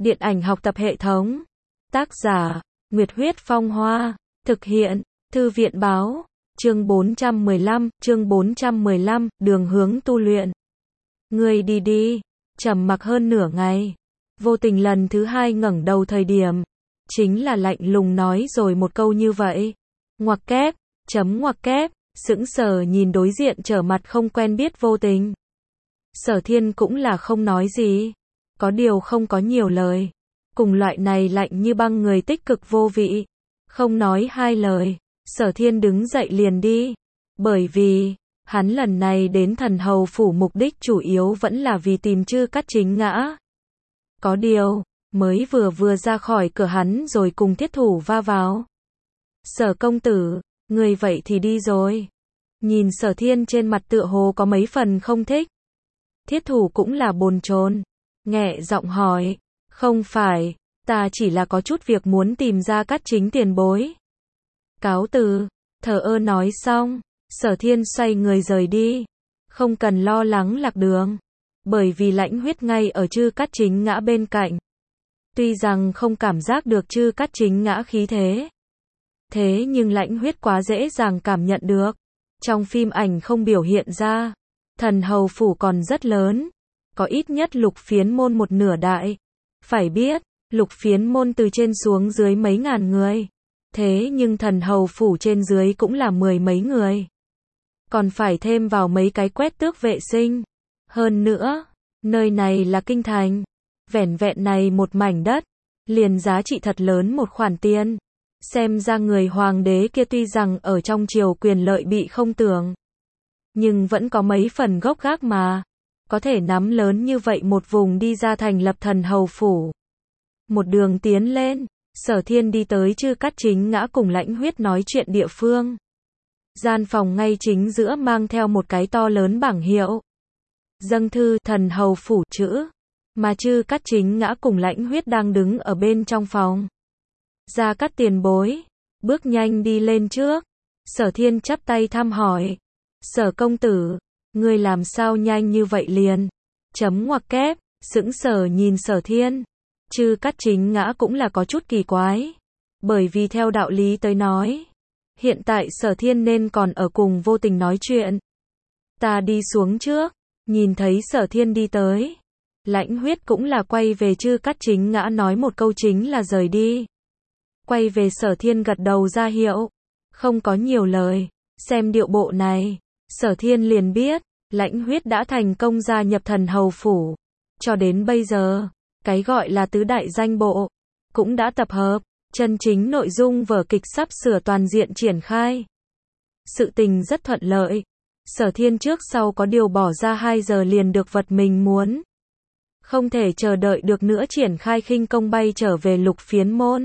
Điện ảnh học tập hệ thống. Tác giả, Nguyệt Huyết Phong Hoa. Thực hiện, Thư viện Báo. Chương 415, đường hướng tu luyện. Ngươi đi đi. Trầm mặc hơn nửa ngày. Vô tình lần thứ hai ngẩng đầu thời điểm. Chính là lạnh lùng nói rồi một câu như vậy. Ngoặc kép, ngoặc kép, sững sờ nhìn đối diện trở mặt không quen biết Vô Tình. Sở Thiên cũng là không nói gì. Có điều không có nhiều lời. Cùng loại này lạnh như băng người tích cực vô vị. Không nói hai lời. Sở Thiên đứng dậy liền đi. Bởi vì, hắn lần này đến Thần Hầu Phủ mục đích chủ yếu vẫn là vì tìm Chư Cát Chính Ngã. Có điều, mới vừa ra khỏi cửa hắn rồi cùng Thiết Thủ va vào. Sở công tử, người vậy thì đi rồi. Nhìn Sở Thiên trên mặt tựa hồ có mấy phần không thích. Thiết Thủ cũng là bồn chồn, nghẹ giọng hỏi, không phải, ta chỉ là có chút việc muốn tìm ra Cát Chính tiền bối. Cáo từ, thờ ơ nói xong, Sở Thiên xoay người rời đi. Không cần lo lắng lạc đường, bởi vì Lãnh Huyết ngay ở Chư Cát Chính Ngã bên cạnh. Tuy rằng không cảm giác được Chư Cát Chính Ngã khí thế, thế nhưng Lãnh Huyết quá dễ dàng cảm nhận được. Trong phim ảnh không biểu hiện ra. Thần Hầu Phủ còn rất lớn, có ít nhất Lục Phiến Môn một nửa đại. Phải biết, Lục Phiến Môn từ trên xuống dưới mấy ngàn người. Thế nhưng Thần Hầu Phủ trên dưới cũng là mười mấy người. Còn phải thêm vào mấy cái quét tước vệ sinh. Hơn nữa, nơi này là kinh thành. Vẻn vẹn này một mảnh đất, liền giá trị thật lớn một khoản tiền. Xem ra người hoàng đế kia tuy rằng ở trong triều quyền lợi bị không tưởng, nhưng vẫn có mấy phần gốc gác mà. Có thể nắm lớn như vậy một vùng đi ra thành lập Thần Hầu Phủ. Một đường tiến lên, Sở Thiên đi tới Chư Cát Chính Ngã cùng Lãnh Huyết nói chuyện địa phương. Gian phòng ngay chính giữa mang theo một cái to lớn bảng hiệu. Dâng thư Thần Hầu Phủ chữ. Mà Chư Cát Chính Ngã cùng Lãnh Huyết đang đứng ở bên trong phòng. Gia Cát tiền bối, bước nhanh đi lên trước. Sở Thiên chắp tay thăm hỏi. Sở công tử, ngươi làm sao nhanh như vậy liền? Ngoặc kép, sững sờ nhìn Sở Thiên. Chư Cát Chính Ngã cũng là có chút kỳ quái. Bởi vì theo đạo lý tới nói, hiện tại Sở Thiên nên còn ở cùng Vô Tình nói chuyện. Ta đi xuống trước, nhìn thấy Sở Thiên đi tới. Lãnh Huyết cũng là quay về Chư Cát Chính Ngã nói một câu chính là rời đi. Quay về Sở Thiên gật đầu ra hiệu. Không có nhiều lời. Xem điệu bộ này, Sở Thiên liền biết, Lãnh Huyết đã thành công gia nhập Thần Hầu Phủ. Cho đến bây giờ, cái gọi là tứ đại danh bộ, cũng đã tập hợp, chân chính nội dung vở kịch sắp sửa toàn diện triển khai. Sự tình rất thuận lợi. Sở Thiên trước sau có điều bỏ ra 2 giờ liền được vật mình muốn. Không thể chờ đợi được nữa triển khai khinh công bay trở về Lục Phiến Môn.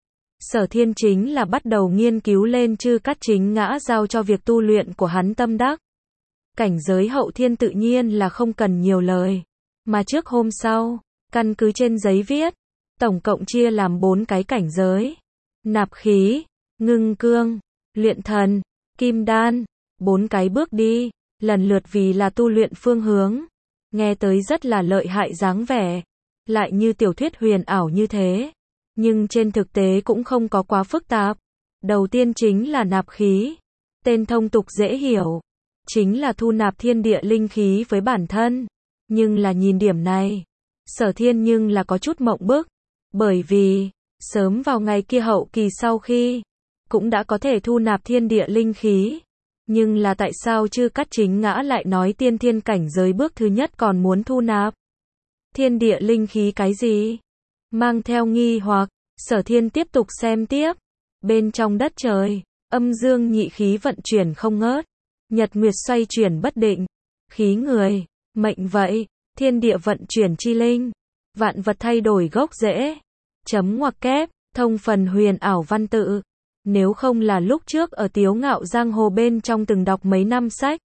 Sở Thiên chính là bắt đầu nghiên cứu lên Chư Cát Chính Ngã giao cho việc tu luyện của hắn tâm đắc. Cảnh giới hậu thiên tự nhiên là không cần nhiều lời. Mà trước hôm sau, căn cứ trên giấy viết, tổng cộng chia làm 4 cái cảnh giới. Nạp khí, ngưng cương, luyện thần, kim đan. 4 cái bước đi, lần lượt vì là tu luyện phương hướng. Nghe tới rất là lợi hại dáng vẻ. Lại như tiểu thuyết huyền ảo như thế. Nhưng trên thực tế cũng không có quá phức tạp. Đầu tiên chính là nạp khí. Tên thông tục dễ hiểu. Chính là thu nạp thiên địa linh khí với bản thân. Nhưng là nhìn điểm này, Sở Thiên nhưng là có chút mộng bức. Bởi vì, sớm vào ngày kia hậu kỳ sau khi, cũng đã có thể thu nạp thiên địa linh khí. Nhưng là tại sao Chư Cát Chính Ngã lại nói tiên thiên cảnh giới bước thứ nhất còn muốn thu nạp thiên địa linh khí cái gì? Mang theo nghi hoặc, Sở Thiên tiếp tục xem tiếp. Bên trong đất trời, âm dương nhị khí vận chuyển không ngớt. Nhật nguyệt xoay chuyển bất định. Khí người, mệnh vậy, thiên địa vận chuyển chi linh. Vạn vật thay đổi gốc rễ. Ngoặc kép, thông phần huyền ảo văn tự. Nếu không là lúc trước ở Tiếu Ngạo Giang Hồ bên trong từng đọc mấy năm sách,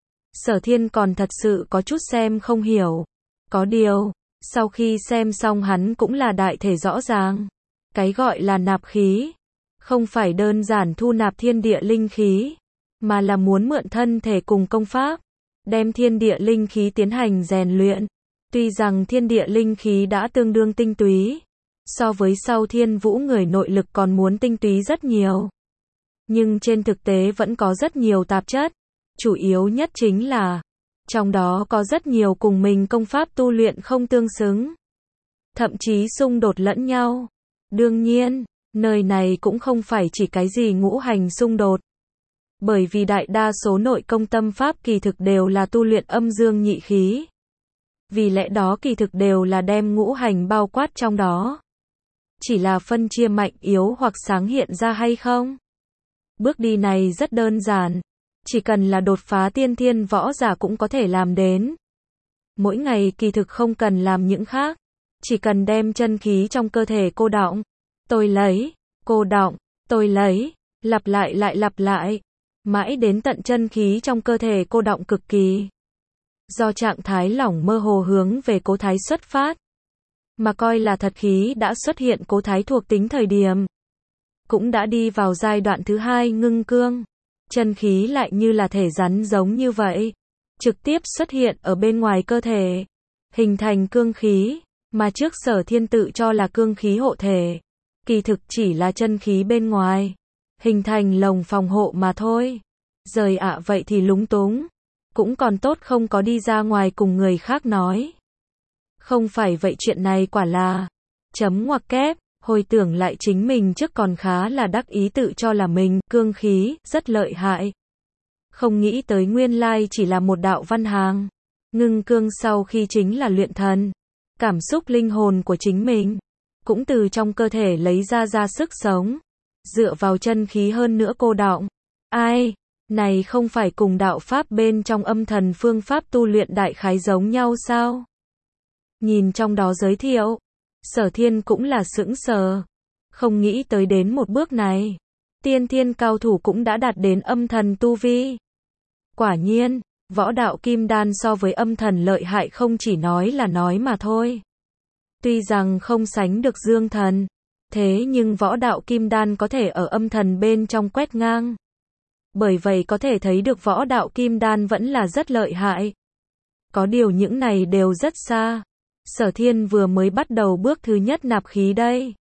Sở Thiên còn thật sự có chút xem không hiểu. Có điều, sau khi xem xong hắn cũng là đại thể rõ ràng. Cái gọi là nạp khí, không phải đơn giản thu nạp thiên địa linh khí, mà là muốn mượn thân thể cùng công pháp, đem thiên địa linh khí tiến hành rèn luyện. Tuy rằng thiên địa linh khí đã tương đương tinh túy, so với sau thiên vũ người nội lực còn muốn tinh túy rất nhiều. Nhưng trên thực tế vẫn có rất nhiều tạp chất. Chủ yếu nhất chính là, trong đó có rất nhiều cùng mình công pháp tu luyện không tương xứng. Thậm chí xung đột lẫn nhau. Đương nhiên, nơi này cũng không phải chỉ cái gì ngũ hành xung đột. Bởi vì đại đa số nội công tâm pháp kỳ thực đều là tu luyện âm dương nhị khí. Vì lẽ đó kỳ thực đều là đem ngũ hành bao quát trong đó. Chỉ là phân chia mạnh yếu hoặc sáng hiện ra hay không. Bước đi này rất đơn giản. Chỉ cần là đột phá tiên thiên võ giả cũng có thể làm đến. Mỗi ngày kỳ thực không cần làm những khác. Chỉ cần đem chân khí trong cơ thể cô đọng. Tôi lấy, cô đọng, tôi lấy, lặp lại lại lặp lại. Mãi đến tận chân khí trong cơ thể cô đọng cực kỳ. Do trạng thái lỏng mơ hồ hướng về cố thái xuất phát. Mà coi là thật khí đã xuất hiện cố thái thuộc tính thời điểm. Cũng đã đi vào giai đoạn thứ hai ngưng cương. Chân khí lại như là thể rắn giống như vậy. Trực tiếp xuất hiện ở bên ngoài cơ thể. Hình thành cương khí. Mà trước Sở Thiên tự cho là cương khí hộ thể. Kỳ thực chỉ là chân khí bên ngoài. Hình thành lồng phòng hộ mà thôi. Rời ạ vậy thì lúng túng. Cũng còn tốt không có đi ra ngoài cùng người khác nói. Không phải vậy chuyện này quả là chấm ngoặc kép. Hồi tưởng lại chính mình trước còn khá là đắc ý tự cho là mình cương khí rất lợi hại. Không nghĩ tới nguyên lai chỉ là một đạo văn hàng. Ngưng cương sau khi chính là luyện thần. Cảm xúc linh hồn của chính mình cũng từ trong cơ thể lấy ra sức sống. Dựa vào chân khí hơn nữa cô đọng. Ai, này không phải cùng đạo pháp bên trong âm thần phương pháp tu luyện đại khái giống nhau sao? Nhìn trong đó giới thiệu, Sở Thiên cũng là sững sờ. Không nghĩ tới đến một bước này. Tiên thiên cao thủ cũng đã đạt đến âm thần tu vi. Quả nhiên, võ đạo kim đan so với âm thần lợi hại không chỉ nói là nói mà thôi. Tuy rằng không sánh được dương thần. Thế nhưng võ đạo kim đan có thể ở âm thần bên trong quét ngang. Bởi vậy có thể thấy được võ đạo kim đan vẫn là rất lợi hại. Có điều những này đều rất xa. Sở Thiên vừa mới bắt đầu bước thứ nhất nạp khí đây.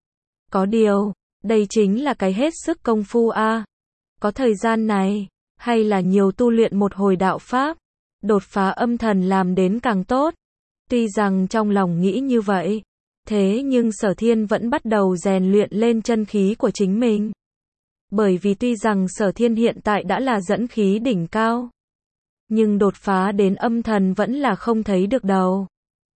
Có điều, đây chính là cái hết sức công phu a. Có thời gian này, hay là nhiều tu luyện một hồi đạo pháp, đột phá âm thần làm đến càng tốt. Tuy rằng trong lòng nghĩ như vậy, thế nhưng Sở Thiên vẫn bắt đầu rèn luyện lên chân khí của chính mình. Bởi vì tuy rằng Sở Thiên hiện tại đã là dẫn khí đỉnh cao, nhưng đột phá đến âm thần vẫn là không thấy được đầu.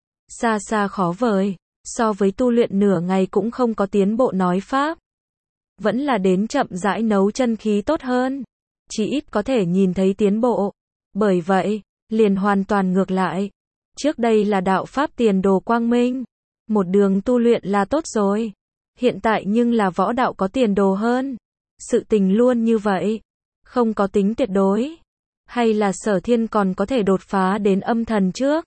Xa xa khó vời, so với tu luyện nửa ngày cũng không có tiến bộ nói pháp. Vẫn là đến chậm rãi nấu chân khí tốt hơn. Chỉ ít có thể nhìn thấy tiến bộ. Bởi vậy, liền hoàn toàn ngược lại. Trước đây là đạo pháp tiền đồ quang minh. Một đường tu luyện là tốt rồi. Hiện tại nhưng là võ đạo có tiền đồ hơn. Sự tình luôn như vậy. Không có tính tuyệt đối. Hay là Sở Thiên còn có thể đột phá đến âm thần trước.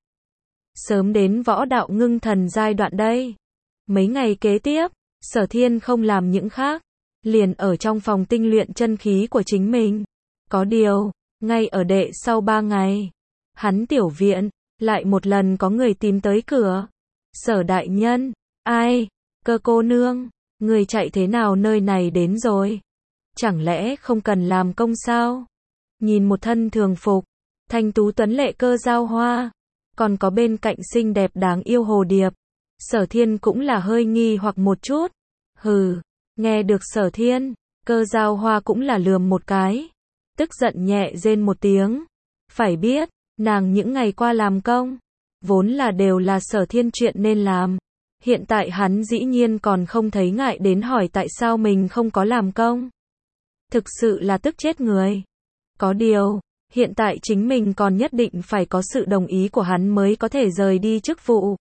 Sớm đến võ đạo ngưng thần giai đoạn đây. Mấy ngày kế tiếp, Sở Thiên không làm những khác. Liền ở trong phòng tinh luyện chân khí của chính mình. Có điều, ngay ở đệ sau 3 ngày. Hắn tiểu viện, lại một lần có người tìm tới cửa. Sở đại nhân, ai, Cơ cô nương, người chạy thế nào nơi này đến rồi? Chẳng lẽ không cần làm công sao? Nhìn một thân thường phục, thanh tú tuấn lệ Cơ Giao Hoa, còn có bên cạnh xinh đẹp đáng yêu Hồ Điệp. Sở Thiên cũng là hơi nghi hoặc một chút. Hừ, nghe được Sở Thiên, Cơ Giao Hoa cũng là lườm một cái. Tức giận nhẹ rên một tiếng. Phải biết, nàng những ngày qua làm công, vốn là đều là Sở Thiên chuyện nên làm. Hiện tại hắn dĩ nhiên còn không thấy ngại đến hỏi tại sao mình không có làm công. Thực sự là tức chết người. Có điều, hiện tại chính mình còn nhất định phải có sự đồng ý của hắn mới có thể rời đi chức vụ.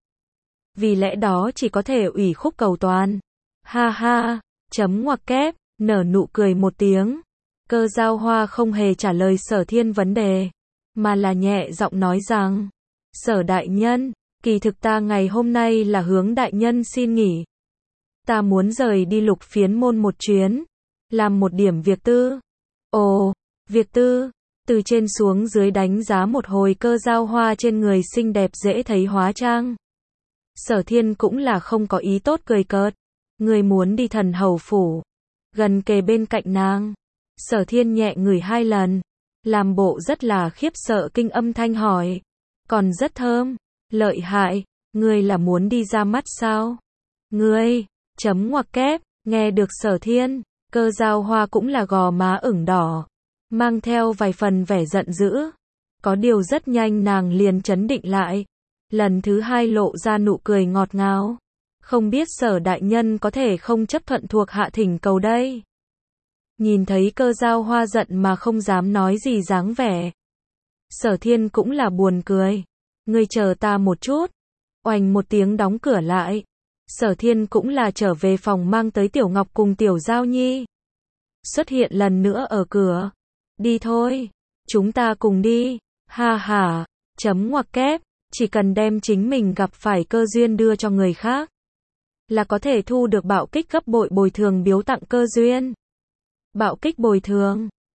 Vì lẽ đó chỉ có thể ủy khúc cầu toàn. Ha ha, chấm ngoặc kép, nở nụ cười một tiếng. Cơ Giao Hoa không hề trả lời Sở Thiên vấn đề, mà là nhẹ giọng nói rằng, Sở đại nhân, kỳ thực ta ngày hôm nay là hướng đại nhân xin nghỉ. Ta muốn rời đi Lục Phiến môn một chuyến, làm một điểm việc tư. Ồ, việc tư, Từ trên xuống dưới đánh giá một hồi Cơ Giao Hoa trên người xinh đẹp dễ thấy hóa trang. Sở Thiên cũng là không có ý tốt cười cợt. Người muốn đi Thần Hầu phủ. Gần kề bên cạnh nàng. Sở Thiên nhẹ ngửi 2 lần. Làm bộ rất là khiếp sợ kinh âm thanh hỏi. Còn rất thơm. Lợi hại. Ngươi là muốn đi ra mắt sao? Ngươi. Chấm ngoặc kép. Nghe được Sở Thiên. Cơ Giao Hoa cũng là gò má ửng đỏ. Mang theo vài phần vẻ giận dữ. Có điều rất nhanh nàng liền trấn định lại. Lần thứ 2 lộ ra nụ cười ngọt ngào. Không biết Sở đại nhân có thể không chấp thuận thuộc hạ thỉnh cầu đây. Nhìn thấy Cơ Giao Hoa giận mà không dám nói gì dáng vẻ. Sở Thiên cũng là buồn cười. Ngươi chờ ta một chút. Oành một tiếng đóng cửa lại. Sở Thiên cũng là trở về phòng mang tới Tiểu Ngọc cùng Tiểu Giao Nhi. Xuất hiện lần nữa ở cửa. Đi thôi. Chúng ta cùng đi. Ha ha. Chấm ngoặc kép. Chỉ cần đem chính mình gặp phải cơ duyên đưa cho người khác. Là có thể thu được bạo kích gấp bội bồi thường biếu tặng cơ duyên. Bạo kích bồi thường.